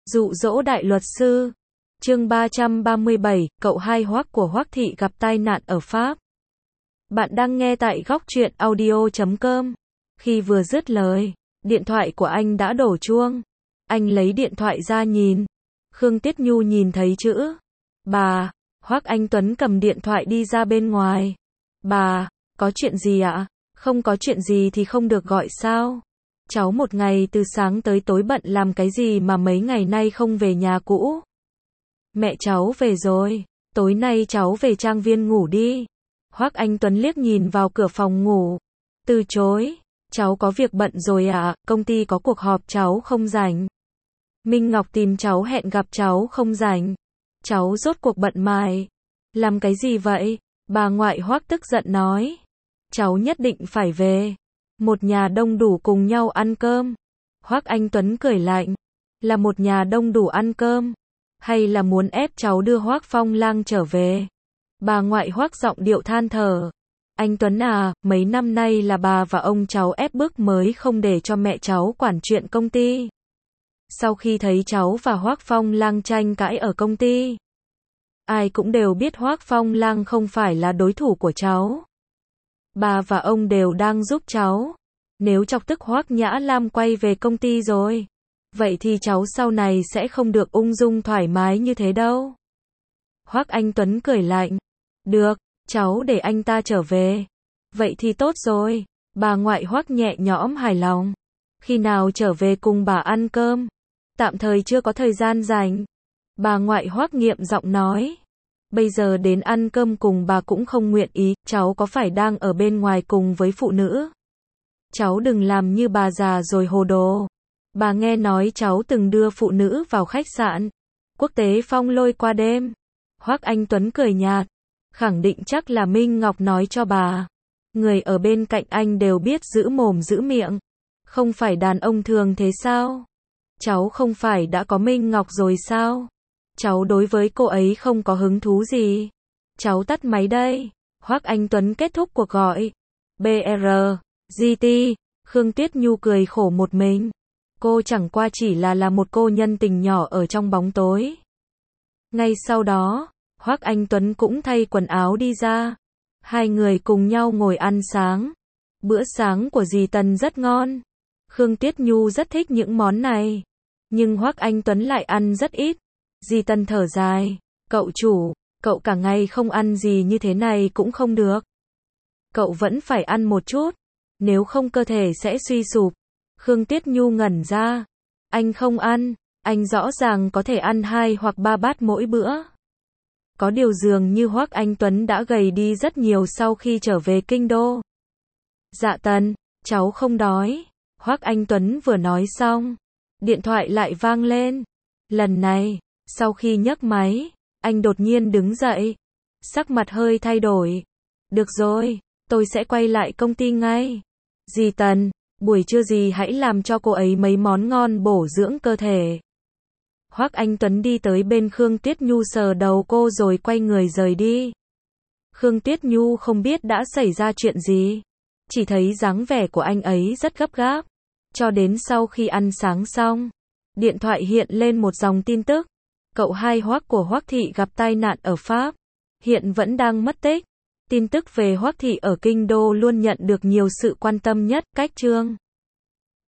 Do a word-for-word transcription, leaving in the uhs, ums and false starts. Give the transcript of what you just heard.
Dụ dỗ đại luật sư. Chương ba trăm ba mươi bảy, cậu hai Hoắc của Hoắc Thị gặp tai nạn ở Pháp. Bạn đang nghe tại góc truyện audio chấm com. Khi vừa dứt lời, điện thoại của anh đã đổ chuông. Anh lấy điện thoại ra nhìn. Khương Tiết Nhu nhìn thấy chữ bà. Hoắc Anh Tuấn cầm điện thoại đi ra bên ngoài. Bà, có chuyện gì ạ? Không có chuyện gì thì không được gọi sao? Cháu một ngày từ sáng tới tối bận làm cái gì mà mấy ngày nay không về nhà cũ? Mẹ cháu về rồi, tối nay cháu về trang viên ngủ đi. Hoắc Anh Tuấn liếc nhìn vào cửa phòng ngủ. Từ chối, cháu có việc bận rồi ạ, à, công ty có cuộc họp cháu không rảnh. Minh Ngọc tìm cháu hẹn gặp cháu không rảnh. Cháu rốt cuộc bận mài. Làm cái gì vậy? Bà ngoại Hoắc tức giận nói. Cháu nhất định phải về. Một nhà đông đủ cùng nhau ăn cơm. Hoắc Anh Tuấn cười lạnh. Là một nhà đông đủ ăn cơm? Hay là muốn ép cháu đưa Hoắc Phong Lang trở về? Bà ngoại Hoắc giọng điệu than thở. Anh Tuấn à, mấy năm nay là bà và ông cháu ép bức mới không để cho mẹ cháu quản chuyện công ty. Sau khi thấy cháu và Hoắc Phong Lang tranh cãi ở công ty, ai cũng đều biết Hoắc Phong Lang không phải là đối thủ của cháu. Bà và ông đều đang giúp cháu. Nếu chọc tức Hoắc Nhã Lam quay về công ty rồi, vậy thì cháu sau này sẽ không được ung dung thoải mái như thế đâu. Hoắc Anh Tuấn cười lạnh. Được, cháu để anh ta trở về. Vậy thì tốt rồi. Bà ngoại Hoắc nhẹ nhõm hài lòng. Khi nào trở về cùng bà ăn cơm? Tạm thời chưa có thời gian rảnh. Bà ngoại Hoắc nghiệm giọng nói. Bây giờ đến ăn cơm cùng bà cũng không nguyện ý, cháu có phải đang ở bên ngoài cùng với phụ nữ? Cháu đừng làm như bà già rồi hồ đồ. Bà nghe nói cháu từng đưa phụ nữ vào khách sạn quốc tế Phong Lôi qua đêm. Hoắc Anh Tuấn cười nhạt. Khẳng định chắc là Minh Ngọc nói cho bà. Người ở bên cạnh anh đều biết giữ mồm giữ miệng. Không phải đàn ông thường thế sao? Cháu không phải đã có Minh Ngọc rồi sao? Cháu đối với cô ấy không có hứng thú gì. Cháu tắt máy đây. Hoắc Anh Tuấn kết thúc cuộc gọi. bê rờ, giê tê, Khương Tiết Nhu cười khổ một mình. Cô chẳng qua chỉ là là một cô nhân tình nhỏ ở trong bóng tối. Ngay sau đó, Hoắc Anh Tuấn cũng thay quần áo đi ra. Hai người cùng nhau ngồi ăn sáng. Bữa sáng của dì Tần rất ngon. Khương Tiết Nhu rất thích những món này. Nhưng Hoắc Anh Tuấn lại ăn rất ít. Dì Tần thở dài. Cậu chủ, cậu cả ngày không ăn gì như thế này cũng không được. Cậu vẫn phải ăn một chút. Nếu không cơ thể sẽ suy sụp. Khương Tiết Nhu ngẩn ra. Anh không ăn. Anh rõ ràng có thể ăn hai hoặc ba bát mỗi bữa. Có điều dường như Hoắc Anh Tuấn đã gầy đi rất nhiều sau khi trở về kinh đô. Dạ Tần, cháu không đói. Hoắc Anh Tuấn vừa nói xong, điện thoại lại vang lên. Lần này, sau khi nhấc máy, anh đột nhiên đứng dậy. Sắc mặt hơi thay đổi. Được rồi, tôi sẽ quay lại công ty ngay. Dì Tần, buổi trưa dì hãy làm cho cô ấy mấy món ngon bổ dưỡng cơ thể. Hoắc Anh Tuấn đi tới bên Khương Tiết Nhu sờ đầu cô rồi quay người rời đi. Khương Tiết Nhu không biết đã xảy ra chuyện gì. Chỉ thấy dáng vẻ của anh ấy rất gấp gáp. Cho đến sau khi ăn sáng xong, điện thoại hiện lên một dòng tin tức. Cậu hai Hoắc của Hoắc Thị gặp tai nạn ở Pháp. Hiện vẫn đang mất tích. Tin tức về Hoắc Thị ở kinh đô luôn nhận được nhiều sự quan tâm nhất. Cách chương